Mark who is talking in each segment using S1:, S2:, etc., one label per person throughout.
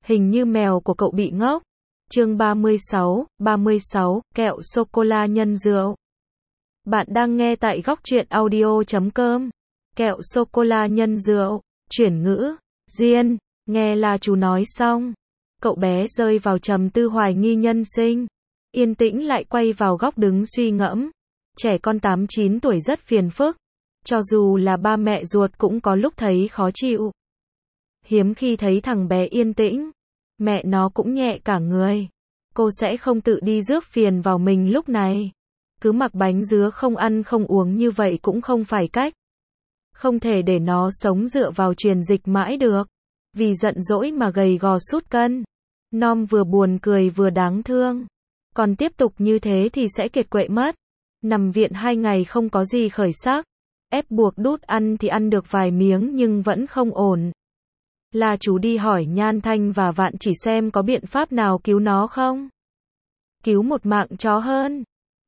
S1: Hình như mèo của cậu bị ngốc. Chương 36, kẹo sô-cô-la nhân rượu. Bạn đang nghe tại góc truyện audio.com. Kẹo sô-cô-la nhân rượu. Chuyển ngữ. Diên. Nghe là chú nói xong. Cậu bé rơi vào trầm tư hoài nghi nhân sinh. Yên tĩnh lại quay vào góc đứng suy ngẫm. Trẻ con 8-9 tuổi rất phiền phức. Cho dù là ba mẹ ruột cũng có lúc thấy khó chịu. Hiếm khi thấy thằng bé yên tĩnh. Mẹ nó cũng nhẹ cả người. Cô sẽ không tự đi rước phiền vào mình lúc này. Cứ mặc bánh dứa không ăn không uống như vậy cũng không phải cách. Không thể để nó sống dựa vào truyền dịch mãi được. Vì giận dỗi mà gầy gò sút cân. Nom vừa buồn cười vừa đáng thương. Còn tiếp tục như thế thì sẽ kiệt quệ mất. Nằm viện 2 ngày không có gì khởi sắc. Ép buộc đút ăn thì ăn được vài miếng nhưng vẫn không ổn. Là chú đi hỏi Nhan Thanh và Vạn Chỉ xem có biện pháp nào cứu nó không? Cứu một mạng chó hơn.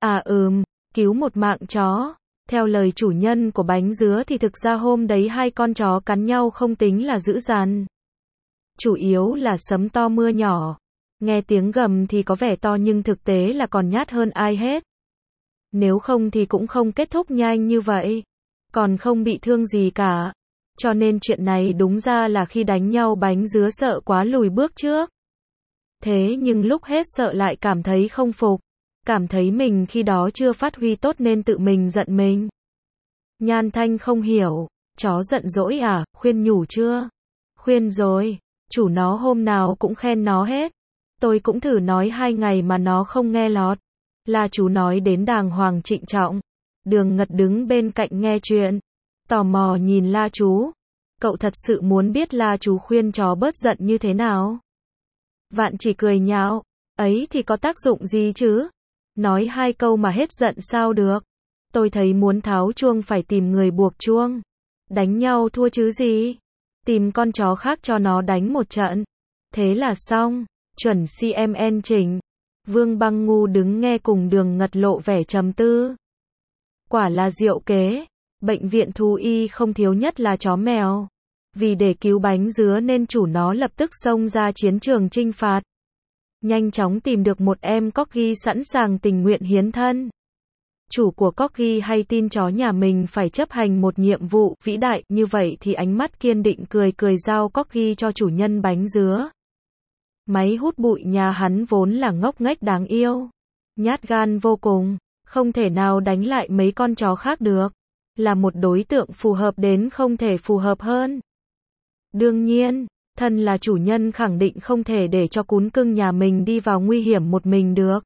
S1: Cứu một mạng chó. Theo lời chủ nhân của bánh dứa thì thực ra hôm đấy 2 con chó cắn nhau không tính là dữ dằn. Chủ yếu là sấm to mưa nhỏ. Nghe tiếng gầm thì có vẻ to nhưng thực tế là còn nhát hơn ai hết. Nếu không thì cũng không kết thúc nhanh như vậy. Còn không bị thương gì cả. Cho nên chuyện này đúng ra là khi đánh nhau bánh dứa sợ quá lùi bước trước. Thế nhưng lúc hết sợ lại cảm thấy không phục. Cảm thấy mình khi đó chưa phát huy tốt nên tự mình giận mình. Nhan Thanh không hiểu. Chó giận dỗi à, khuyên nhủ chưa? Khuyên rồi. Chủ nó hôm nào cũng khen nó hết. Tôi cũng thử nói 2 ngày mà nó không nghe lọt. Là chú nói đến đàng hoàng trịnh trọng. Đường Ngật đứng bên cạnh nghe chuyện. Tò mò nhìn La chú. Cậu thật sự muốn biết La chú khuyên chó bớt giận như thế nào? Vạn Chỉ cười nhạo. Ấy thì có tác dụng gì chứ? Nói 2 câu mà hết giận sao được? Tôi thấy muốn tháo chuông phải tìm người buộc chuông. Đánh nhau thua chứ gì? Tìm con chó khác cho nó đánh một trận. Thế là xong. Chuẩn CMN chỉnh. Vương Băng Ngu đứng nghe cùng Đường Ngật lộ vẻ trầm tư. Quả là diệu kế. Bệnh viện thú y không thiếu nhất là chó mèo. Vì để cứu bánh dứa nên chủ nó lập tức xông ra chiến trường chinh phạt. Nhanh chóng tìm được một em corgi sẵn sàng tình nguyện hiến thân. Chủ của corgi hay tin chó nhà mình phải chấp hành một nhiệm vụ vĩ đại như vậy thì ánh mắt kiên định cười giao corgi cho chủ nhân bánh dứa. Máy hút bụi nhà hắn vốn là ngốc nghếch đáng yêu. Nhát gan vô cùng. Không thể nào đánh lại mấy con chó khác được. Là một đối tượng phù hợp đến không thể phù hợp hơn. Đương nhiên, thân là chủ nhân khẳng định không thể để cho cún cưng nhà mình đi vào nguy hiểm một mình được.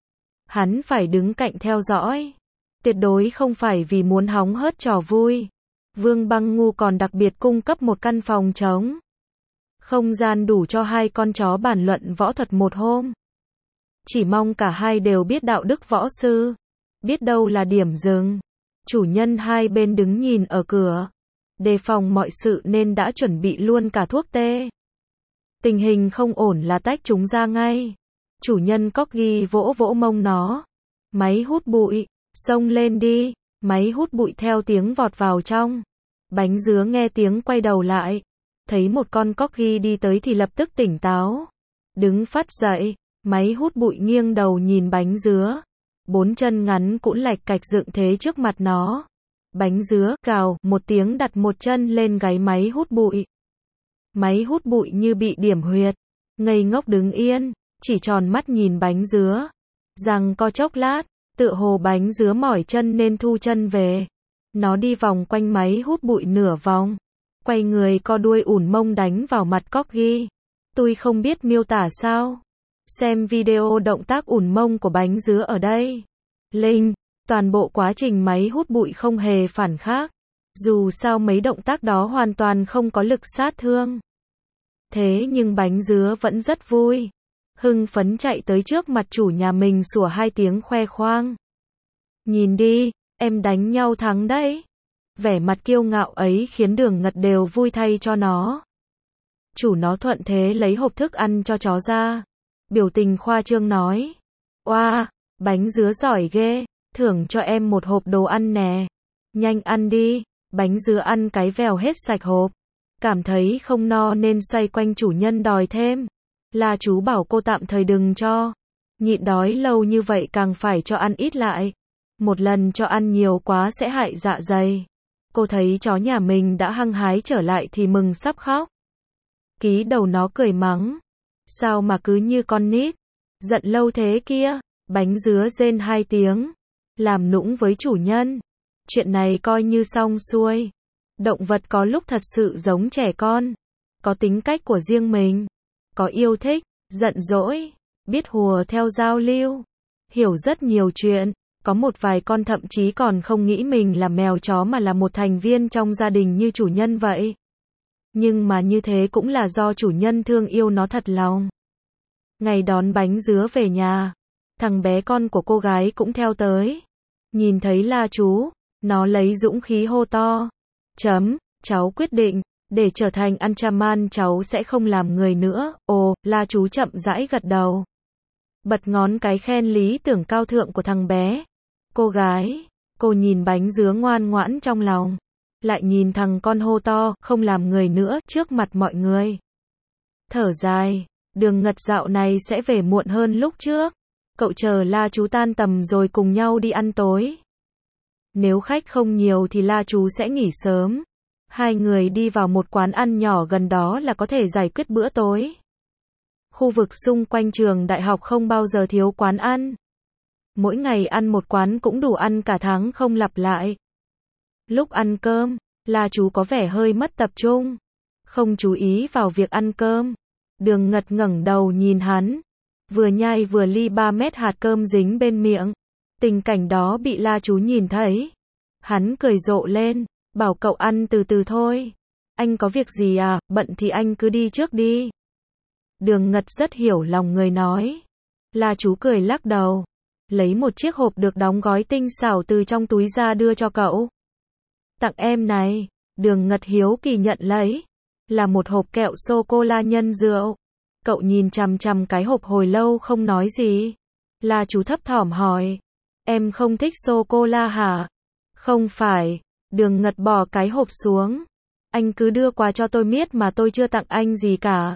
S1: Hắn phải đứng cạnh theo dõi. Tuyệt đối không phải vì muốn hóng hớt trò vui. Vương Băng Ngu còn đặc biệt cung cấp một căn phòng trống. Không gian đủ cho 2 con chó bàn luận võ thuật một hôm. Chỉ mong cả hai đều biết đạo đức võ sư. Biết đâu là điểm dừng. Chủ nhân hai bên đứng nhìn ở cửa. Đề phòng mọi sự nên đã chuẩn bị luôn cả thuốc tê. Tình hình không ổn là tách chúng ra ngay. Chủ nhân corgi vỗ vỗ mông nó. Máy hút bụi. Xông lên đi. Máy hút bụi theo tiếng vọt vào trong. Bánh dứa nghe tiếng quay đầu lại. Thấy một con corgi đi tới thì lập tức tỉnh táo. Đứng phắt dậy. Máy hút bụi nghiêng đầu nhìn bánh dứa. 4 chân ngắn cũng lạch cạch dựng thế trước mặt nó. Bánh dứa cào một tiếng đặt một chân lên gáy máy hút bụi. Máy hút bụi như bị điểm huyệt. Ngây ngốc đứng yên. Chỉ tròn mắt nhìn bánh dứa. Rằng co chốc lát. Tựa hồ bánh dứa mỏi chân nên thu chân về. Nó đi vòng quanh máy hút bụi nửa vòng. Quay người co đuôi ủn mông đánh vào mặt corgi. Tôi không biết miêu tả sao. Xem video động tác ủn mông của bánh dứa ở đây. Linh, toàn bộ quá trình máy hút bụi không hề phản khác. Dù sao mấy động tác đó hoàn toàn không có lực sát thương. Thế nhưng bánh dứa vẫn rất vui. Hưng phấn chạy tới trước mặt chủ nhà mình sủa 2 tiếng khoe khoang. Nhìn đi, em đánh nhau thắng đấy. Vẻ mặt kiêu ngạo ấy khiến Đường Ngật đều vui thay cho nó. Chủ nó thuận thế lấy hộp thức ăn cho chó ra. Biểu tình khoa trương nói. Oa, bánh dứa giỏi ghê, thưởng cho em một hộp đồ ăn nè. Nhanh ăn đi. Bánh dứa ăn cái vèo hết sạch hộp. Cảm thấy không no nên xoay quanh chủ nhân đòi thêm. La chú bảo cô tạm thời đừng cho. Nhịn đói lâu như vậy càng phải cho ăn ít lại. Một lần cho ăn nhiều quá sẽ hại dạ dày. Cô thấy chó nhà mình đã hăng hái trở lại thì mừng sắp khóc. Ký đầu nó cười mắng. Sao mà cứ như con nít. Giận lâu thế kia. Bánh dứa rên 2 tiếng. Làm nũng với chủ nhân. Chuyện này coi như xong xuôi. Động vật có lúc thật sự giống trẻ con. Có tính cách của riêng mình. Có yêu thích, giận dỗi, biết hùa theo giao lưu. Hiểu rất nhiều chuyện. Có một vài con thậm chí còn không nghĩ mình là mèo chó mà là một thành viên trong gia đình như chủ nhân vậy. Nhưng mà như thế cũng là do chủ nhân thương yêu nó thật lòng. Ngày đón bánh dứa về nhà, thằng bé con của cô gái cũng theo tới. Nhìn thấy La chú, nó lấy dũng khí hô to. Cháu quyết định, để trở thành Anchaman cháu sẽ không làm người nữa. Ồ, La chú chậm rãi gật đầu. Bật ngón cái khen lý tưởng cao thượng của thằng bé. Cô gái, cô nhìn bánh dứa ngoan ngoãn trong lòng. Lại nhìn thằng con hô to, không làm người nữa, trước mặt mọi người. Thở dài, Đường Ngật dạo này sẽ về muộn hơn lúc trước. Cậu chờ La chú tan tầm rồi cùng nhau đi ăn tối. Nếu khách không nhiều thì La chú sẽ nghỉ sớm. Hai người đi vào một quán ăn nhỏ gần đó là có thể giải quyết bữa tối. Khu vực xung quanh trường đại học không bao giờ thiếu quán ăn. Mỗi ngày ăn một quán cũng đủ ăn cả tháng không lặp lại. Lúc ăn cơm, La chú có vẻ hơi mất tập trung. Không chú ý vào việc ăn cơm. Đường Ngật ngẩng đầu nhìn hắn. Vừa nhai vừa ly 3 mét hạt cơm dính bên miệng. Tình cảnh đó bị La chú nhìn thấy. Hắn cười rộ lên. Bảo cậu ăn từ từ thôi. Anh có việc gì à, bận thì anh cứ đi trước đi. Đường Ngật rất hiểu lòng người nói. La chú cười lắc đầu. Lấy một chiếc hộp được đóng gói tinh xảo từ trong túi ra đưa cho cậu. Tặng em này. Đường Ngật hiếu kỳ nhận lấy. Là một hộp kẹo sô-cô-la nhân rượu. Cậu nhìn chằm chằm cái hộp hồi lâu không nói gì. La chú thấp thỏm hỏi. Em không thích sô-cô-la hả? Không phải. Đường Ngật bỏ cái hộp xuống. Anh cứ đưa quà cho tôi miết mà tôi chưa tặng anh gì cả.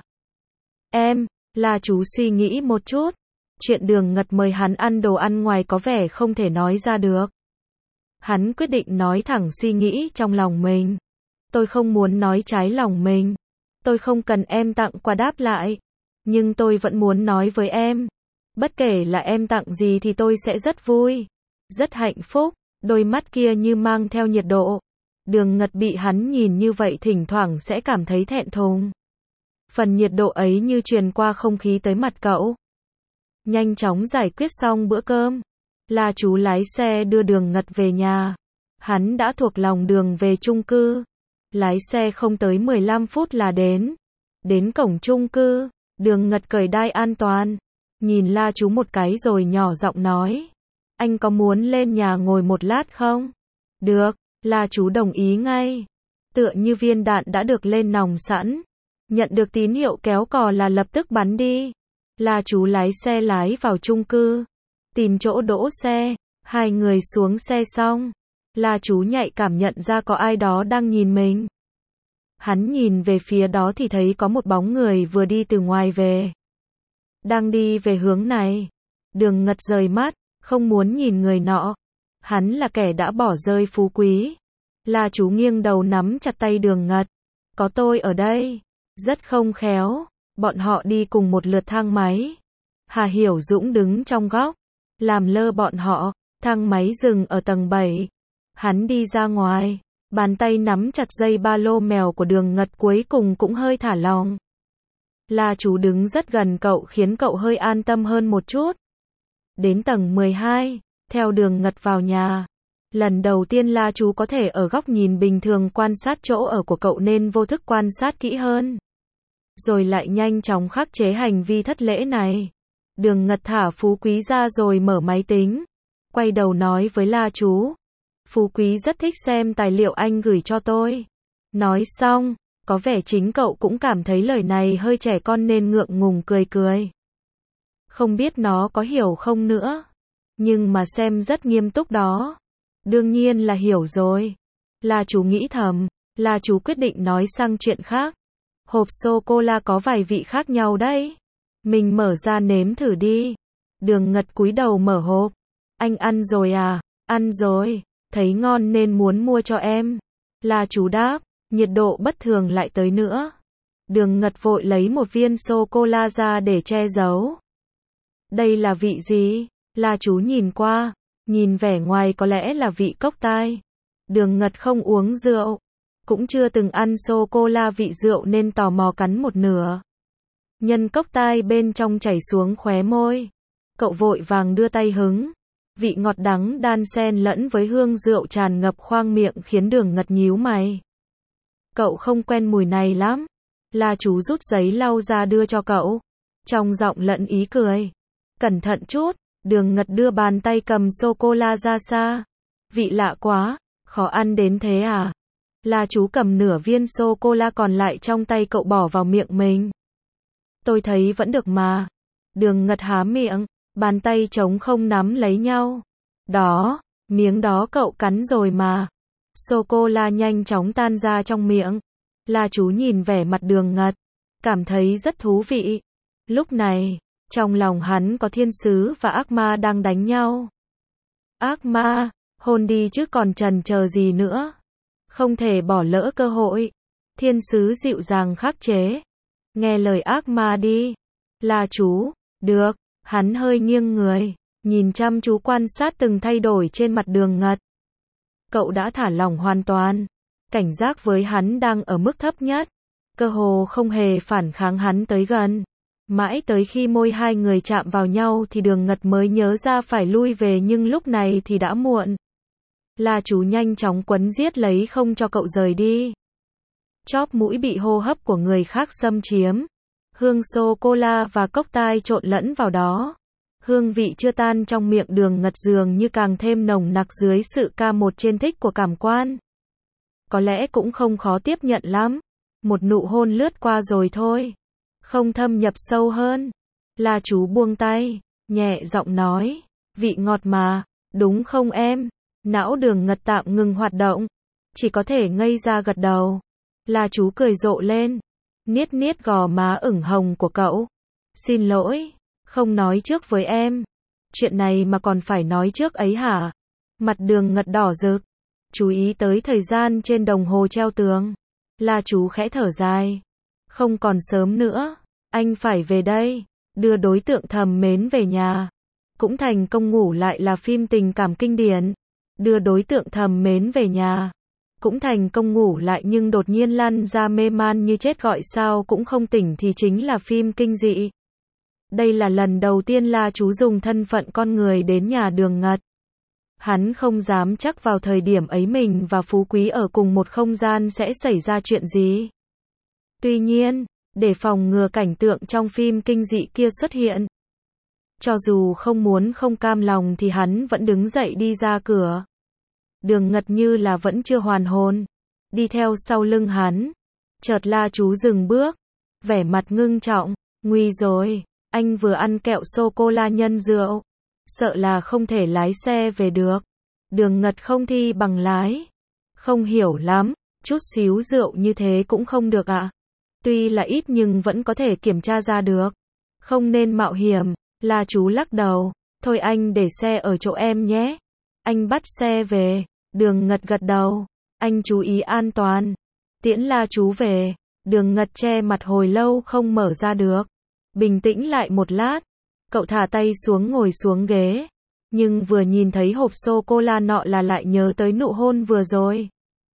S1: La chú suy nghĩ một chút. Chuyện Đường Ngật mời hắn ăn đồ ăn ngoài có vẻ không thể nói ra được. Hắn quyết định nói thẳng suy nghĩ trong lòng mình. Tôi không muốn nói trái lòng mình. Tôi không cần em tặng quà đáp lại. Nhưng tôi vẫn muốn nói với em. Bất kể là em tặng gì thì tôi sẽ rất vui. Rất hạnh phúc. Đôi mắt kia như mang theo nhiệt độ. Đường Ngật bị hắn nhìn như vậy thỉnh thoảng sẽ cảm thấy thẹn thùng. Phần nhiệt độ ấy như truyền qua không khí tới mặt cậu. Nhanh chóng giải quyết xong bữa cơm. La chú lái xe đưa Đường Ngật về nhà. Hắn đã thuộc lòng đường về chung cư. Lái xe không tới 15 phút là đến. Đến cổng chung cư, Đường Ngật cởi đai an toàn. Nhìn La chú một cái rồi nhỏ giọng nói. Anh có muốn lên nhà ngồi một lát không? Được, La chú đồng ý ngay. Tựa như viên đạn đã được lên nòng sẵn. Nhận được tín hiệu kéo cò là lập tức bắn đi. La chú lái xe lái vào chung cư. Tìm chỗ đỗ xe. Hai người xuống xe xong. La chú nhạy cảm nhận ra có ai đó đang nhìn mình. Hắn nhìn về phía đó thì thấy có một bóng người vừa đi từ ngoài về. Đang đi về hướng này. Đường Ngật rời mắt, không muốn nhìn người nọ. Hắn là kẻ đã bỏ rơi phú quý. La chú nghiêng đầu nắm chặt tay Đường Ngật. Có tôi ở đây. Rất không khéo. Bọn họ đi cùng một lượt thang máy. Hà Hiểu Dũng đứng trong góc. Làm lơ bọn họ. Thang máy dừng ở tầng 7. Hắn đi ra ngoài. Bàn tay nắm chặt dây ba lô mèo của Đường Ngật cuối cùng cũng hơi thả lỏng. La chú đứng rất gần cậu khiến cậu hơi an tâm hơn một chút. Đến tầng 12, theo Đường Ngật vào nhà. Lần đầu tiên La chú có thể ở góc nhìn bình thường quan sát chỗ ở của cậu nên vô thức quan sát kỹ hơn. Rồi lại nhanh chóng khắc chế hành vi thất lễ này. Đường Ngật thả Phú Quý ra rồi mở máy tính. Quay đầu nói với La chú. Phú Quý rất thích xem tài liệu anh gửi cho tôi. Nói xong, có vẻ chính cậu cũng cảm thấy lời này hơi trẻ con nên ngượng ngùng cười cười. Không biết nó có hiểu không nữa. Nhưng mà xem rất nghiêm túc đó. Đương nhiên là hiểu rồi. La chú nghĩ thầm. La chú quyết định nói sang chuyện khác. Hộp sô-cô-la có vài vị khác nhau đấy. Mình mở ra nếm thử đi. Đường Ngật cúi đầu mở hộp. Anh ăn rồi à? Ăn rồi. Thấy ngon nên muốn mua cho em. La Chú đáp. Nhiệt độ bất thường lại tới nữa. Đường Ngật vội lấy một viên sô-cô-la ra để che giấu. Đây là vị gì? La Chú nhìn qua. Nhìn vẻ ngoài có lẽ là vị cốc tai. Đường Ngật không uống rượu. Cũng chưa từng ăn sô-cô-la vị rượu nên tò mò cắn một nửa. Nhân cốc tai bên trong chảy xuống khóe môi. Cậu vội vàng đưa tay hứng. Vị ngọt đắng đan xen lẫn với hương rượu tràn ngập khoang miệng khiến Đường Ngật nhíu mày. Cậu không quen mùi này lắm. La Chú rút giấy lau ra đưa cho cậu. Trong giọng lẫn ý cười. Cẩn thận chút. Đường Ngật đưa bàn tay cầm sô-cô-la ra xa. Vị lạ quá. Khó ăn đến thế à? La Chú cầm nửa viên sô-cô-la còn lại trong tay cậu bỏ vào miệng mình. Tôi thấy vẫn được mà. Đường Ngật há miệng. Bàn tay trống không nắm lấy nhau. Đó, miếng đó cậu cắn rồi mà. Sô-cô-la nhanh chóng tan ra trong miệng. La Chú nhìn vẻ mặt Đường Ngật. Cảm thấy rất thú vị. Lúc này, trong lòng hắn có thiên sứ và ác ma đang đánh nhau. Ác ma, hôn đi chứ còn chần chờ gì nữa. Không thể bỏ lỡ cơ hội. Thiên sứ dịu dàng khắc chế. Nghe lời ác ma đi. La Chú, được. Hắn hơi nghiêng người, nhìn chăm chú quan sát từng thay đổi trên mặt Đường Ngật. Cậu đã thả lỏng hoàn toàn. Cảnh giác với hắn đang ở mức thấp nhất. Cơ hồ không hề phản kháng hắn tới gần. Mãi tới khi môi hai người chạm vào nhau thì Đường Ngật mới nhớ ra phải lui về nhưng lúc này thì đã muộn. La Chú nhanh chóng quấn giết lấy không cho cậu rời đi. Chóp mũi bị hô hấp của người khác xâm chiếm. Hương sô-cô-la và cốc tai trộn lẫn vào đó. Hương vị chưa tan trong miệng Đường Ngật dường như càng thêm nồng nặc dưới sự ca một trên thích của cảm quan. Có lẽ cũng không khó tiếp nhận lắm. Một nụ hôn lướt qua rồi thôi. Không thâm nhập sâu hơn. La Chú buông tay, nhẹ giọng nói. Vị ngọt mà, đúng không em? Não Đường Ngật tạm ngừng hoạt động. Chỉ có thể ngây ra gật đầu. La Chú cười rộ lên. Niết niết gò má ửng hồng của cậu. Xin lỗi, không nói trước với em. Chuyện này mà còn phải nói trước ấy hả? Mặt Đường Ngật đỏ rực. Chú ý tới thời gian trên đồng hồ treo tường. La Chú khẽ thở dài. Không còn sớm nữa. Anh phải về đây. Đưa đối tượng thầm mến về nhà. Cũng thành công ngủ lại là phim tình cảm kinh điển. Đưa đối tượng thầm mến về nhà. Cũng thành công ngủ lại nhưng đột nhiên lăn ra mê man như chết gọi sao cũng không tỉnh thì chính là phim kinh dị. Đây là lần đầu tiên La Chú dùng thân phận con người đến nhà Đường Ngật. Hắn không dám chắc vào thời điểm ấy mình và Phú Quý ở cùng một không gian sẽ xảy ra chuyện gì. Tuy nhiên, để phòng ngừa cảnh tượng trong phim kinh dị kia xuất hiện. Cho dù không muốn không cam lòng thì hắn vẫn đứng dậy đi ra cửa. Đường Ngật như là vẫn chưa hoàn hồn. Đi theo sau lưng hắn. Chợt La Chú dừng bước. Vẻ mặt ngưng trọng. Nguy rồi. Anh vừa ăn kẹo sô-cô-la nhân rượu. Sợ là không thể lái xe về được. Đường Ngật không thi bằng lái. Không hiểu lắm. Chút xíu rượu như thế cũng không được ạ. Tuy là ít nhưng vẫn có thể kiểm tra ra được. Không nên mạo hiểm. La Chú lắc đầu. Thôi anh để xe ở chỗ em nhé. Anh bắt xe về. Đường Ngật gật đầu. Anh chú ý an toàn. Tiễn La Chú về. Đường Ngật che mặt hồi lâu không mở ra được. Bình tĩnh lại một lát. Cậu thả tay xuống ngồi xuống ghế. Nhưng vừa nhìn thấy hộp sô-cô-la nọ là lại nhớ tới nụ hôn vừa rồi.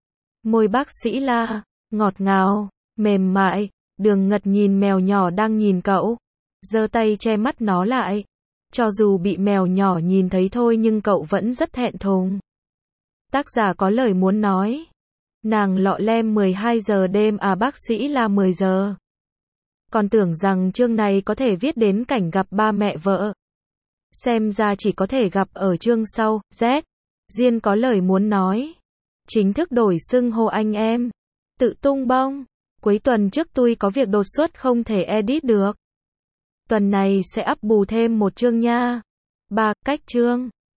S1: Môi bác sĩ La. Ngọt ngào. Mềm mại. Đường Ngật nhìn mèo nhỏ đang nhìn cậu. Giơ tay che mắt nó lại. Cho dù bị mèo nhỏ nhìn thấy thôi nhưng cậu vẫn rất thẹn thùng. Tác giả có lời muốn nói. Nàng lọ lem 12 giờ đêm à bác sĩ là 10 giờ. Còn tưởng rằng chương này có thể viết đến cảnh gặp ba mẹ vợ. Xem ra chỉ có thể gặp ở chương sau. Z. Diên có lời muốn nói. Chính thức đổi xưng hô anh em. Tự tung bông. Cuối tuần trước tôi có việc đột xuất không thể edit được. Tuần này sẽ up bù thêm một chương nha. 3. Cách chương.